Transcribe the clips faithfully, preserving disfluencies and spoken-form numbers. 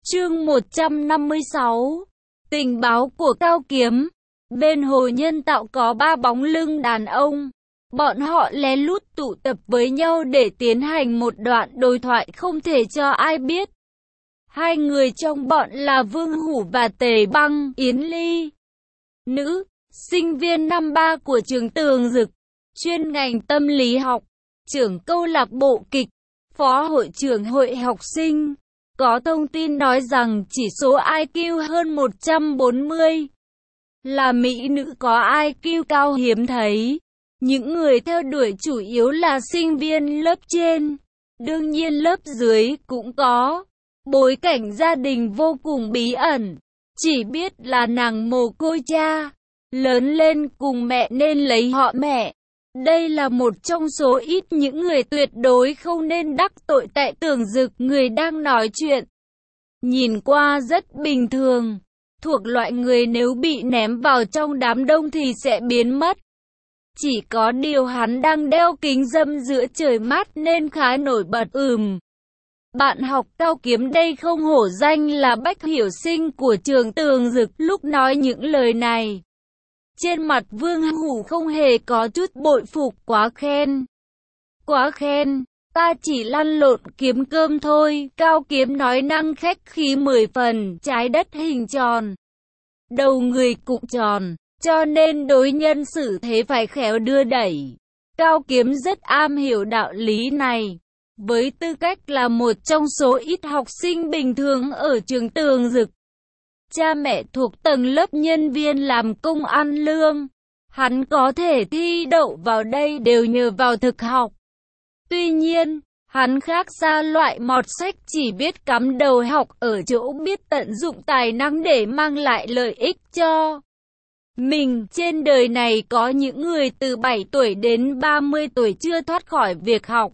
Chương một trăm năm mươi sáu. Tình báo của Cao Kiếm. Bên hồ nhân tạo có ba bóng lưng đàn ông. Bọn họ lén lút tụ tập với nhau để tiến hành một đoạn đối thoại không thể cho ai biết. Hai người trong bọn là Vương Hủ và Tề Băng, Yến Ly. Nữ, sinh viên năm ba của trường Tường Dực, chuyên ngành tâm lý học, trưởng câu lạc bộ kịch, phó hội trưởng hội học sinh. Có thông tin nói rằng chỉ số i kiu hơn một trăm bốn mươi. Là mỹ nữ có i kiu cao hiếm thấy. Những người theo đuổi chủ yếu là sinh viên lớp trên. Đương nhiên lớp dưới cũng có. Bối cảnh gia đình vô cùng bí ẩn. Chỉ biết là nàng mồ côi cha. Lớn lên cùng mẹ nên lấy họ mẹ. Đây là một trong số ít những người tuyệt đối không nên đắc tội tại Tường Dực. Người đang nói chuyện nhìn qua rất bình thường, thuộc loại người nếu bị ném vào trong đám đông thì sẽ biến mất. Chỉ có điều hắn đang đeo kính râm giữa trời mát nên khá nổi bật. Ừm, bạn học Cao Kiếm đây không hổ danh là Bách Hiểu Sinh của trường Tường Dực. Lúc nói những lời này, trên mặt Vương Hủ không hề có chút bội phục. Quá khen, quá khen, ta chỉ lăn lộn kiếm cơm thôi. Cao Kiếm nói năng khách khí mười phần. Trái đất hình tròn, đầu người cũng tròn, cho nên đối nhân xử thế phải khéo đưa đẩy. Cao Kiếm rất am hiểu đạo lý này. Với tư cách là một trong số ít học sinh bình thường ở trường Tường Dực, cha mẹ thuộc tầng lớp nhân viên làm công ăn lương, hắn có thể thi đậu vào đây đều nhờ vào thực học. Tuy nhiên, hắn khác xa loại mọt sách chỉ biết cắm đầu học, ở chỗ biết tận dụng tài năng để mang lại lợi ích cho mình. Trên đời này có những người từ bảy tuổi đến ba mươi tuổi chưa thoát khỏi việc học,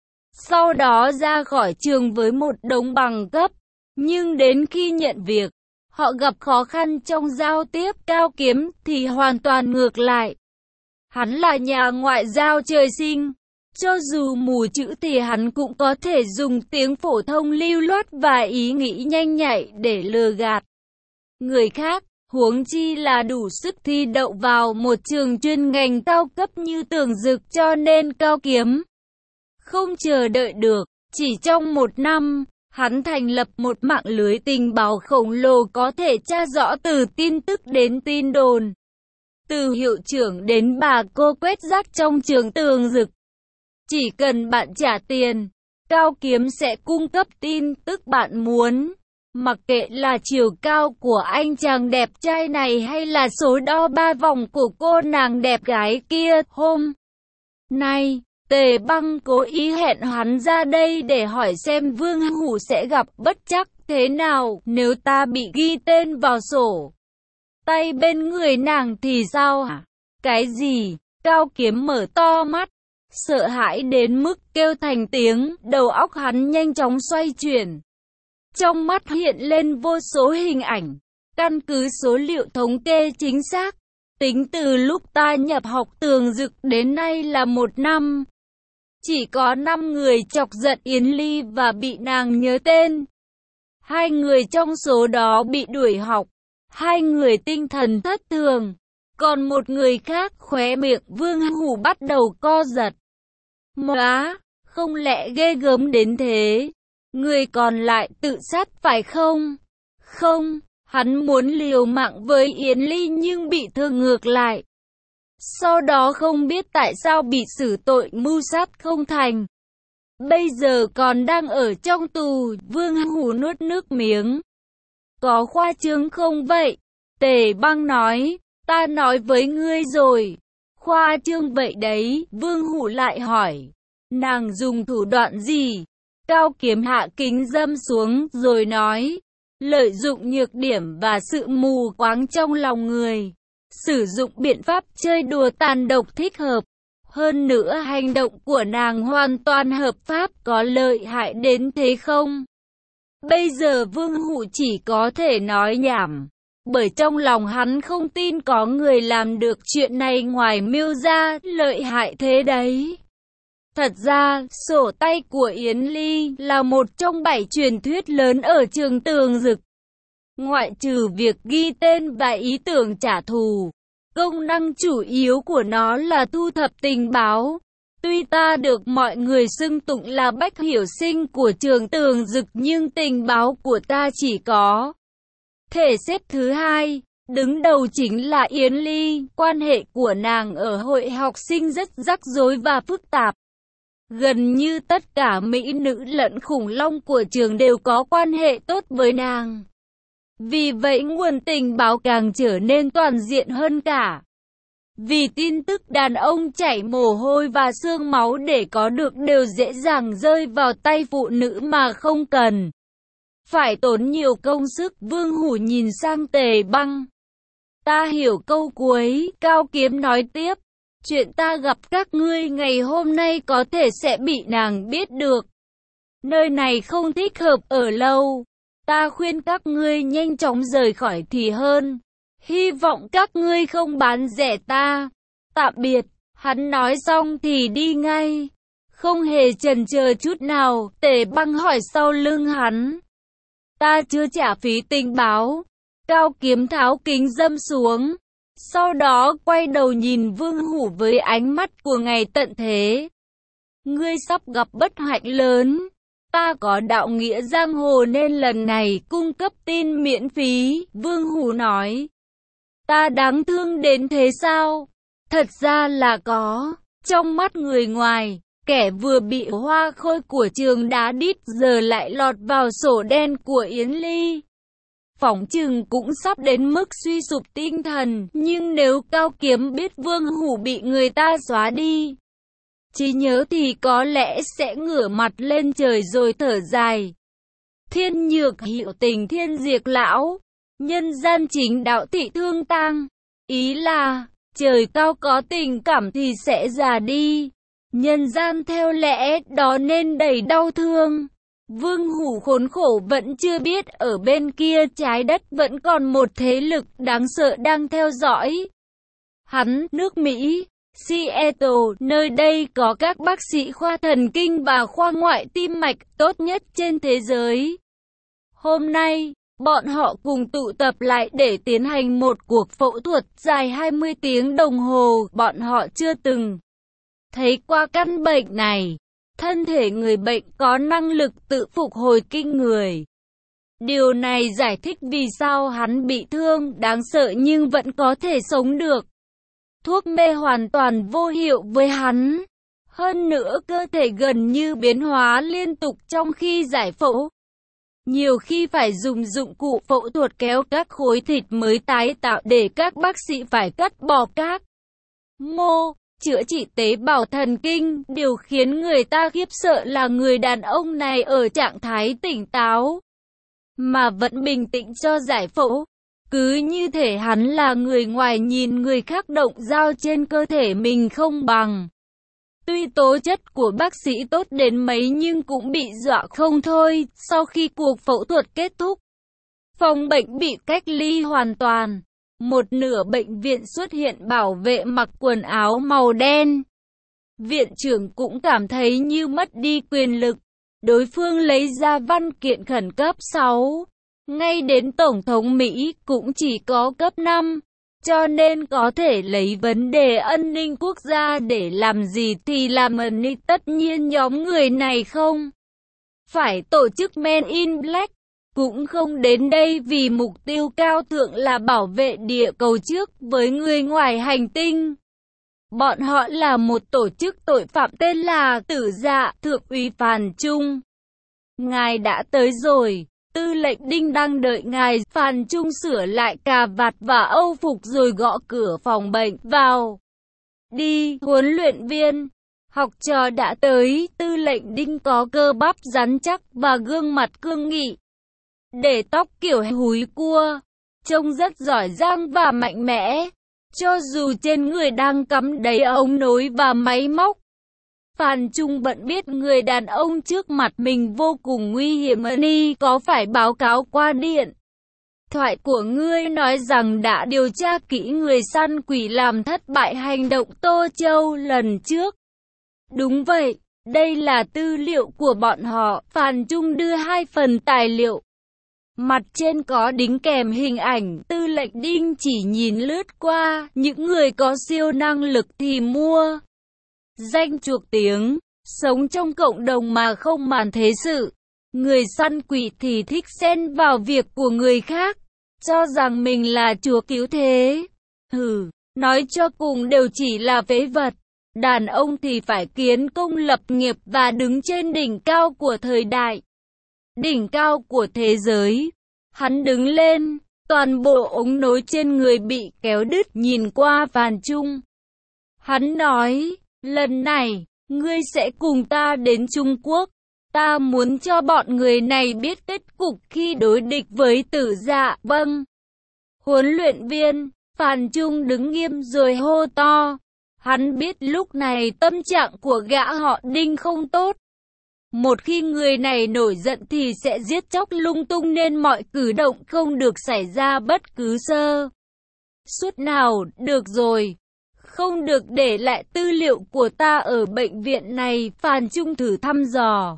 sau đó ra khỏi trường với một đống bằng cấp, nhưng đến khi nhận việc, họ gặp khó khăn trong giao tiếp. Cao Kiếm thì hoàn toàn ngược lại. Hắn là nhà ngoại giao trời sinh. Cho dù mù chữ thì hắn cũng có thể dùng tiếng phổ thông lưu loát và ý nghĩ nhanh nhạy để lừa gạt người khác, huống chi là đủ sức thi đậu vào một trường chuyên ngành cao cấp như Tường Dực. Cho nên Cao Kiếm không chờ đợi được, chỉ trong một năm, hắn thành lập một mạng lưới tình báo khổng lồ có thể tra rõ từ tin tức đến tin đồn, từ hiệu trưởng đến bà cô quét rác trong trường Tường Dực. Chỉ cần bạn trả tiền, Cao Kiếm sẽ cung cấp tin tức bạn muốn. Mặc kệ là chiều cao của anh chàng đẹp trai này hay là số đo ba vòng của cô nàng đẹp gái kia. Hôm nay, Tề Băng cố ý hẹn hắn ra đây để hỏi xem Vương Hủ sẽ gặp bất trắc thế nào nếu ta bị ghi tên vào sổ tay bên người nàng thì sao hả? Cái gì? Cao Kiếm mở to mắt, sợ hãi đến mức kêu thành tiếng. Đầu óc hắn nhanh chóng xoay chuyển, trong mắt hiện lên vô số hình ảnh. Căn cứ số liệu thống kê chính xác, tính từ lúc ta nhập học Tường Dực đến nay là một năm, chỉ có năm người chọc giận Yến Ly và bị nàng nhớ tên. Hai người trong số đó bị đuổi học, hai người tinh thần thất thường, còn một người khác khóe miệng Vương Hủ bắt đầu co giật. Móa, không lẽ ghê gớm đến thế? Người còn lại tự sát phải không? Không, hắn muốn liều mạng với Yến Ly nhưng bị thương ngược lại. Sau đó không biết tại sao bị xử tội mưu sát không thành. Bây giờ còn đang ở trong tù. Vương Hủ nuốt nước miếng. Có khoa trương không vậy? Tề Băng nói, ta nói với ngươi rồi. Khoa trương vậy đấy. Vương Hủ lại hỏi, nàng dùng thủ đoạn gì? Cao Kiếm hạ kính râm xuống rồi nói, lợi dụng nhược điểm và sự mù quáng trong lòng người, sử dụng biện pháp chơi đùa tàn độc thích hợp. Hơn nữa hành động của nàng hoàn toàn hợp pháp. Có lợi hại đến thế không? Bây giờ Vương Hủ chỉ có thể nói nhảm, bởi trong lòng hắn không tin có người làm được chuyện này ngoài Miêu ra. Lợi hại thế đấy. Thật ra, sổ tay của Yến Ly là một trong bảy truyền thuyết lớn ở trường Tường Dực. Ngoại trừ việc ghi tên và ý tưởng trả thù, công năng chủ yếu của nó là thu thập tình báo. Tuy ta được mọi người xưng tụng là bách hiểu sinh của trường Tường Dực nhưng tình báo của ta chỉ có thể xếp thứ hai. Đứng đầu chính là Yến Ly, quan hệ của nàng ở hội học sinh rất rắc rối và phức tạp. Gần như tất cả mỹ nữ lẫn khủng long của trường đều có quan hệ tốt với nàng. Vì vậy nguồn tình báo càng trở nên toàn diện hơn cả. Vì tin tức đàn ông chảy mồ hôi và xương máu để có được đều dễ dàng rơi vào tay phụ nữ mà không cần phải tốn nhiều công sức. Vương Hủ nhìn sang Tề Băng. Ta hiểu câu cuối, Cao Kiếm nói tiếp. Chuyện ta gặp các ngươi ngày hôm nay có thể sẽ bị nàng biết được. Nơi này không thích hợp ở lâu. Ta khuyên các ngươi nhanh chóng rời khỏi thì hơn. Hy vọng các ngươi không bán rẻ ta. Tạm biệt. Hắn nói xong thì đi ngay. Không hề chần chờ chút nào, Tề Băng hỏi sau lưng hắn. Ta chưa trả phí tình báo. Cao Kiếm tháo kính dâm xuống. Sau đó quay đầu nhìn Vương Hủ với ánh mắt của ngày tận thế. Ngươi sắp gặp bất hạnh lớn. Ta có đạo nghĩa giang hồ nên lần này cung cấp tin miễn phí. Vương Hủ nói. Ta đáng thương đến thế sao? Thật ra là có. Trong mắt người ngoài, kẻ vừa bị hoa khôi của trường đá đít giờ lại lọt vào sổ đen của Yến Ly. Phỏng chừng cũng sắp đến mức suy sụp tinh thần, nhưng nếu Cao Kiếm biết Vương Hủ bị người ta xóa đi trí nhớ thì có lẽ sẽ ngửa mặt lên trời rồi thở dài. Thiên nhược hiệu tình thiên diệt lão, nhân gian chính đạo thị thương tang. Ý là, trời cao có tình cảm thì sẽ già đi, nhân gian theo lẽ đó nên đầy đau thương. Vương Hủ khốn khổ vẫn chưa biết ở bên kia trái đất vẫn còn một thế lực đáng sợ đang theo dõi hắn. Nước Mỹ, Seattle, nơi đây có các bác sĩ khoa thần kinh và khoa ngoại tim mạch tốt nhất trên thế giới. Hôm nay, bọn họ cùng tụ tập lại để tiến hành một cuộc phẫu thuật dài hai mươi tiếng đồng hồ. Bọn họ chưa từng thấy qua căn bệnh này. Thân thể người bệnh có năng lực tự phục hồi kinh người. Điều này giải thích vì sao hắn bị thương đáng sợ nhưng vẫn có thể sống được. Thuốc mê hoàn toàn vô hiệu với hắn. Hơn nữa cơ thể gần như biến hóa liên tục trong khi giải phẫu. Nhiều khi phải dùng dụng cụ phẫu thuật kéo các khối thịt mới tái tạo để các bác sĩ phải cắt bỏ các mô, chữa trị tế bào thần kinh. Điều khiến người ta khiếp sợ là người đàn ông này ở trạng thái tỉnh táo mà vẫn bình tĩnh cho giải phẫu. Cứ như thể hắn là người ngoài nhìn người khác động dao trên cơ thể mình không bằng. Tuy tố chất của bác sĩ tốt đến mấy nhưng cũng bị dọa không thôi. Sau khi cuộc phẫu thuật kết thúc, phòng bệnh bị cách ly hoàn toàn. Một nửa bệnh viện xuất hiện bảo vệ mặc quần áo màu đen. Viện trưởng cũng cảm thấy như mất đi quyền lực. Đối phương lấy ra văn kiện khẩn cấp sáu. Ngay đến Tổng thống Mỹ cũng chỉ có cấp năm. Cho nên có thể lấy vấn đề an ninh quốc gia để làm gì thì làm ẩn đi. Tất nhiên nhóm người này không phải tổ chức Men in Black. Cũng không đến đây vì mục tiêu cao thượng là bảo vệ địa cầu trước với người ngoài hành tinh. Bọn họ là một tổ chức tội phạm tên là Tử Dạ. Thượng úy Phàn Trung, ngài đã tới rồi. Tư lệnh Đinh đang đợi ngài. Phàn Trung sửa lại cà vạt và âu phục rồi gõ cửa phòng bệnh. Vào đi, huấn luyện viên. Học trò đã tới. Tư lệnh Đinh có cơ bắp rắn chắc và gương mặt cương nghị. Để tóc kiểu húi cua, trông rất giỏi giang và mạnh mẽ, cho dù trên người đang cắm đầy ống nối và máy móc. Phàn Trung vẫn biết người đàn ông trước mặt mình vô cùng nguy hiểm. Ni có phải báo cáo qua điện thoại của ngươi nói rằng đã điều tra kỹ người săn quỷ làm thất bại hành động Tô Châu lần trước. Đúng vậy, Đây là tư liệu của bọn họ. Phan Trung đưa hai phần tài liệu. Mặt trên có đính kèm hình ảnh. Tư lệnh Đinh chỉ nhìn lướt qua. Những người có siêu năng lực thì mua danh chuộc tiếng, sống trong cộng đồng mà không màng thế sự. Người săn quỷ thì thích xen vào việc của người khác, cho rằng mình là chúa cứu thế. Hừ, nói cho cùng đều chỉ là phế vật. Đàn ông thì phải kiến công lập nghiệp và đứng trên đỉnh cao của thời đại, đỉnh cao của thế giới. Hắn đứng lên, toàn bộ ống nối trên người bị kéo đứt, nhìn qua Phan Trung. Hắn nói, lần này, ngươi sẽ cùng ta đến Trung Quốc. Ta muốn cho bọn người này biết kết cục khi đối địch với Tử Dạ. Vâng. Huấn luyện viên, Phan Trung đứng nghiêm rồi hô to. Hắn biết lúc này tâm trạng của gã họ Đinh không tốt. Một khi người này nổi giận thì sẽ giết chóc lung tung, nên mọi cử động không được xảy ra bất cứ sơ suất nào. Được rồi, không được để lại tư liệu của ta ở bệnh viện này. Phan Trung thử thăm dò.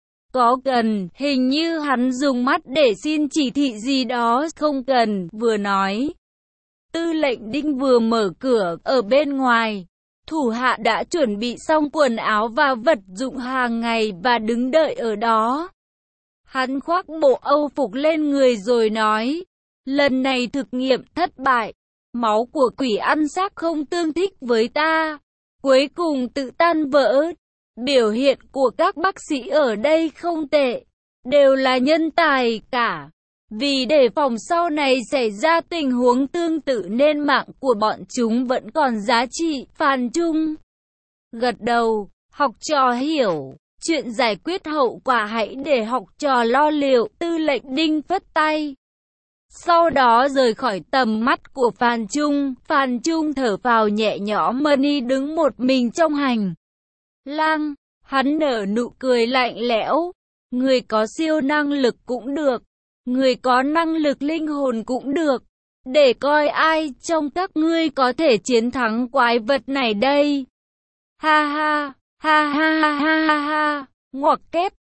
Có cần, hình như hắn dùng mắt để xin chỉ thị gì đó. Không cần, vừa nói. Tư lệnh Đinh vừa mở cửa, ở bên ngoài, thủ hạ đã chuẩn bị xong quần áo và vật dụng hàng ngày và đứng đợi ở đó. Hắn khoác bộ âu phục lên người rồi nói, lần này thực nghiệm thất bại, máu của quỷ ăn xác không tương thích với ta, cuối cùng tự tan vỡ. Biểu hiện của các bác sĩ ở đây không tệ, đều là nhân tài cả. Vì đề phòng sau này xảy ra tình huống tương tự nên mạng của bọn chúng vẫn còn giá trị. Phan Trung gật đầu, học trò hiểu, chuyện giải quyết hậu quả hãy để học trò lo liệu. Tư lệnh Đinh phất tay, sau đó rời khỏi tầm mắt của Phan Trung. Phan Trung thở phào nhẹ nhõm. Money đứng một mình trong hành lang, hắn nở nụ cười lạnh lẽo. Người có siêu năng lực cũng được, người có năng lực linh hồn cũng được, để coi ai trong các ngươi có thể chiến thắng quái vật này đây. Ha ha, ha ha ha ha ha, ngoặc kép.